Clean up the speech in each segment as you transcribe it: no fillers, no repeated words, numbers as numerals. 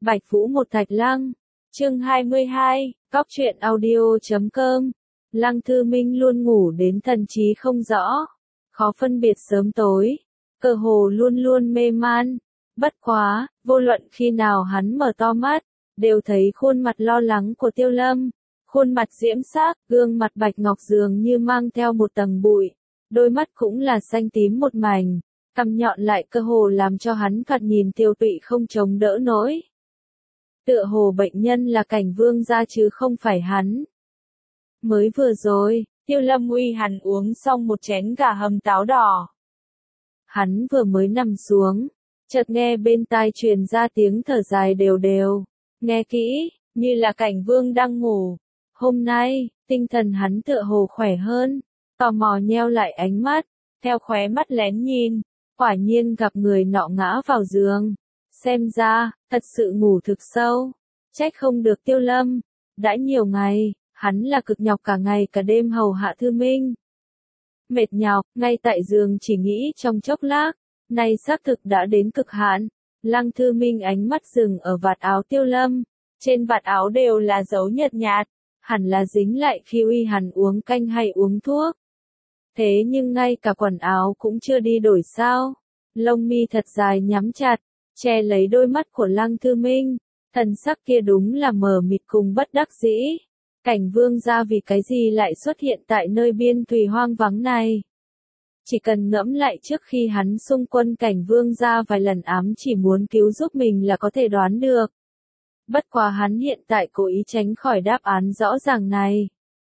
Bạch Vũ một Thạch Lăng, chương 22, Cóc truyện audio.com. Lăng Thư Minh luôn ngủ đến thần trí không rõ, khó phân biệt sớm tối, cơ hồ luôn luôn mê man. Bất quá, vô luận khi nào hắn mở to mắt, đều thấy khuôn mặt lo lắng của Tiêu Lâm, khuôn mặt diễm sắc, gương mặt bạch ngọc dường như mang theo một tầng bụi, đôi mắt cũng là xanh tím một mảnh, cằm nhọn lại cơ hồ làm cho hắn thoạt nhìn tiêu tụy không chống đỡ nổi. Tựa hồ bệnh nhân là Cảnh Vương gia chứ không phải hắn. Mới vừa rồi, Tiêu Lâm uy hắn uống xong một chén gà hầm táo đỏ. Hắn vừa mới nằm xuống, chợt nghe bên tai truyền ra tiếng thở dài đều đều, nghe kỹ, như là Cảnh Vương đang ngủ. Hôm nay, tinh thần hắn tựa hồ khỏe hơn, tò mò nheo lại ánh mắt, theo khóe mắt lén nhìn, quả nhiên gặp người nọ ngã vào giường. Xem ra, thật sự ngủ thực sâu, trách không được Tiêu Lâm, đã nhiều ngày, hắn là cực nhọc cả ngày cả đêm hầu hạ Thư Minh. Mệt nhọc, ngay tại giường chỉ nghĩ trong chốc lát, nay xác thực đã đến cực hạn. Lăng Thư Minh ánh mắt dừng ở vạt áo Tiêu Lâm, trên vạt áo đều là dấu nhợt nhạt, hẳn là dính lại khi uy hắn uống canh hay uống thuốc. Thế nhưng ngay cả quần áo cũng chưa đi đổi sao, lông mi thật dài nhắm chặt, che lấy đôi mắt của Lăng Thư Minh, thần sắc kia đúng là mờ mịt cùng bất đắc dĩ. Cảnh Vương gia vì cái gì lại xuất hiện tại nơi biên thùy hoang vắng này? Chỉ cần ngẫm lại trước khi hắn xung quân Cảnh Vương gia vài lần ám chỉ muốn cứu giúp mình là có thể đoán được. Bất quá hắn hiện tại cố ý tránh khỏi đáp án rõ ràng này.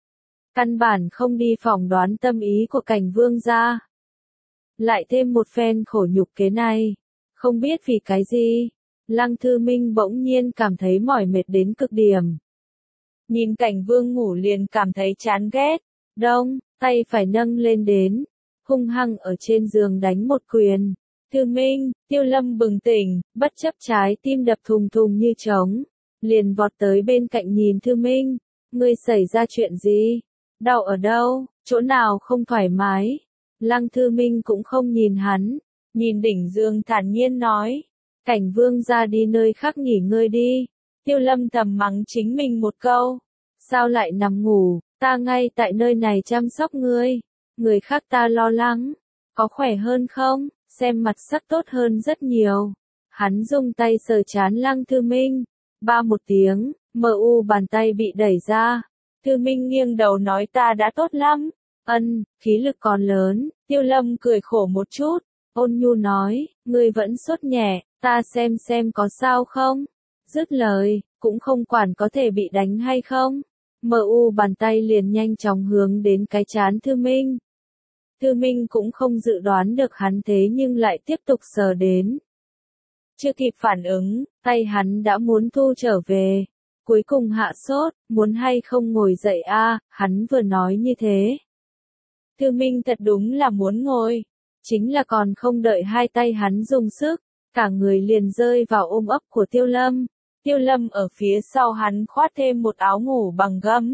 Căn bản không đi phỏng đoán tâm ý của Cảnh Vương gia. Lại thêm một phen khổ nhục kế này. Không biết vì cái gì, Lăng Thư Minh bỗng nhiên cảm thấy mỏi mệt đến cực điểm. Nhìn Cảnh Vương ngủ liền cảm thấy chán ghét, đông, tay phải nâng lên đến, hung hăng ở trên giường đánh một quyền. Thư Minh, Tiêu Lâm bừng tỉnh, bất chấp trái tim đập thùng thùng như trống, liền vọt tới bên cạnh nhìn Thư Minh, ngươi xảy ra chuyện gì? Đau ở đâu? Chỗ nào không thoải mái? Lăng Thư Minh cũng không nhìn hắn. Nhìn đỉnh giường thản nhiên nói, Cảnh Vương ra đi nơi khác nghỉ ngơi đi. Tiêu Lâm thầm mắng chính mình một câu, sao lại nằm ngủ, ta ngay tại nơi này chăm sóc ngươi, người khác ta lo lắng, có khỏe hơn không, xem mặt sắc tốt hơn rất nhiều. Hắn dùng tay sờ trán Lăng Thư Minh, ba một tiếng, bàn tay bị đẩy ra. Thư Minh nghiêng đầu nói ta đã tốt lắm, khí lực còn lớn. Tiêu Lâm cười khổ một chút. Ôn nhu nói, ngươi vẫn sốt nhẹ, ta xem có sao không? Dứt lời, cũng không quản có thể bị đánh hay không. Bàn tay liền nhanh chóng hướng đến cái trán Thư Minh. Thư Minh cũng không dự đoán được hắn thế nhưng lại tiếp tục sờ đến. Chưa kịp phản ứng, tay hắn đã muốn thu trở về. Cuối cùng hạ sốt, muốn hay không ngồi dậy a, hắn vừa nói như thế. Thư Minh thật đúng là muốn ngồi. Chính là còn không đợi hai tay hắn dùng sức, cả người liền rơi vào ôm ấp của Tiêu Lâm. Tiêu Lâm ở phía sau hắn khoác thêm một áo ngủ bằng gấm.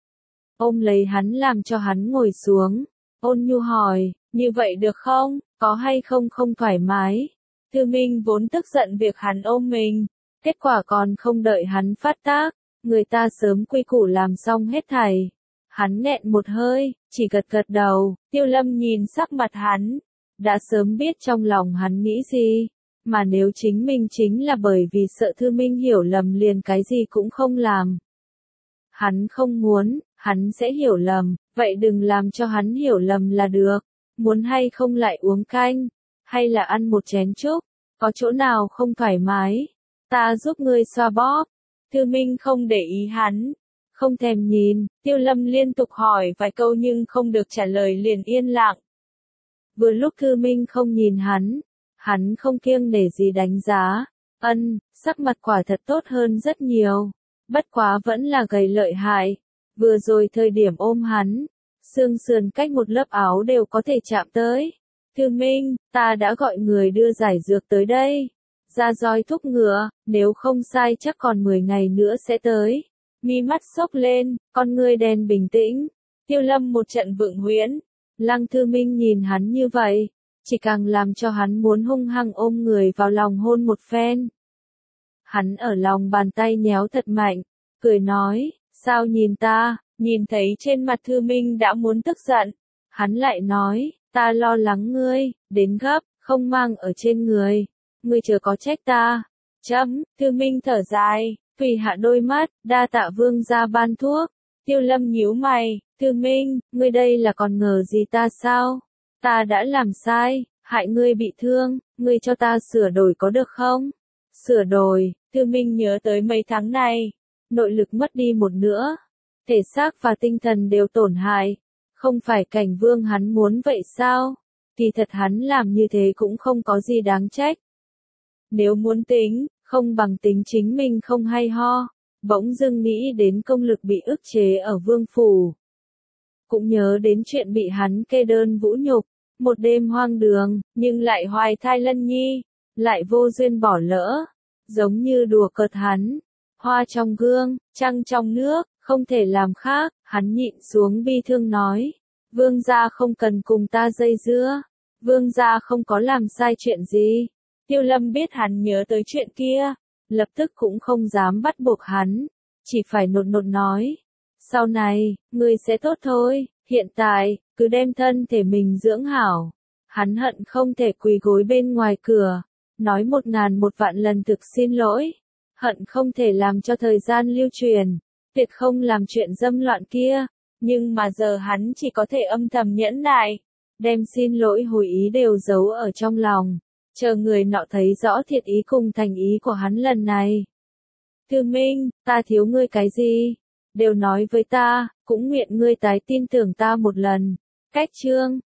Ôm lấy hắn làm cho hắn ngồi xuống. Ôn nhu hỏi, như vậy được không, có hay không không thoải mái? Thư Minh vốn tức giận việc hắn ôm mình, kết quả còn không đợi hắn phát tác, người ta sớm quy củ làm xong hết thảy. Hắn nghẹn một hơi, chỉ gật gật đầu. Tiêu Lâm nhìn sắc mặt hắn, đã sớm biết trong lòng hắn nghĩ gì, mà nếu chính mình chính là bởi vì sợ Thư Minh hiểu lầm liền cái gì cũng không làm. Hắn không muốn, hắn sẽ hiểu lầm, vậy đừng làm cho hắn hiểu lầm là được. Muốn hay không lại uống canh, hay là ăn một chén chúc, có chỗ nào không thoải mái, ta giúp ngươi xoa bóp. Thư Minh không để ý hắn, không thèm nhìn. Tiêu Lâm liên tục hỏi vài câu nhưng không được trả lời liền yên lặng. Vừa lúc Thư Minh không nhìn hắn không kiêng nể gì đánh giá. Sắc mặt quả thật tốt hơn rất nhiều. Bất quá vẫn là gầy lợi hại. Vừa rồi thời điểm ôm hắn, xương sườn cách một lớp áo đều có thể chạm tới. Thư Minh, ta đã gọi người đưa giải dược tới đây. Ra roi thúc ngựa, nếu không sai chắc còn 10 ngày nữa sẽ tới. Mi mắt sốc lên, con ngươi đen bình tĩnh. Tiêu Lâm một trận vượng huyễn. Lăng Thư Minh nhìn hắn như vậy, chỉ càng làm cho hắn muốn hung hăng ôm người vào lòng hôn một phen. Hắn ở lòng bàn tay nhéo thật mạnh, cười nói, sao nhìn ta, nhìn thấy trên mặt Thư Minh đã muốn tức giận. Hắn lại nói, ta lo lắng ngươi, đến gấp, không mang ở trên người. Ngươi chớ có trách ta. Thư Minh thở dài, Thủy hạ đôi mắt, đa tạ vương gia ban thuốc. Tiêu Lâm nhíu mày, Thư Minh, ngươi đây là còn ngờ gì ta sao? Ta đã làm sai, hại ngươi bị thương, ngươi cho ta sửa đổi có được không? Sửa đổi, Thư Minh nhớ tới mấy tháng này, nội lực mất đi một nửa, thể xác và tinh thần đều tổn hại. Không phải Cảnh Vương hắn muốn vậy sao? Kỳ thật hắn làm như thế cũng không có gì đáng trách. Nếu muốn tính, không bằng tính chính mình không hay ho. Bỗng dưng nghĩ đến công lực bị ức chế ở vương phủ. Cũng nhớ đến chuyện bị hắn kê đơn vũ nhục, một đêm hoang đường, nhưng lại hoài thai lân nhi, lại vô duyên bỏ lỡ, giống như đùa cợt hắn. Hoa trong gương, trăng trong nước, không thể làm khác, hắn nhịn xuống bi thương nói. Vương gia không cần cùng ta dây dưa, vương gia không có làm sai chuyện gì. Tiêu Lâm biết hắn nhớ tới chuyện kia, lập tức cũng không dám bắt buộc hắn, chỉ phải nột nột nói. Sau này, ngươi sẽ tốt thôi, hiện tại, cứ đem thân thể mình dưỡng hảo. Hắn hận không thể quỳ gối bên ngoài cửa, nói 1000 lần thực xin lỗi. Hận không thể làm cho thời gian lưu truyền, tuyệt không làm chuyện dâm loạn kia. Nhưng mà giờ hắn chỉ có thể âm thầm nhẫn nại, đem xin lỗi hồi ý đều giấu ở trong lòng, chờ người nọ thấy rõ thiện ý cùng thành ý của hắn lần này. Thư Minh, ta thiếu ngươi cái gì? Đều nói với ta, cũng nguyện ngươi tái tin tưởng ta một lần. Cách chương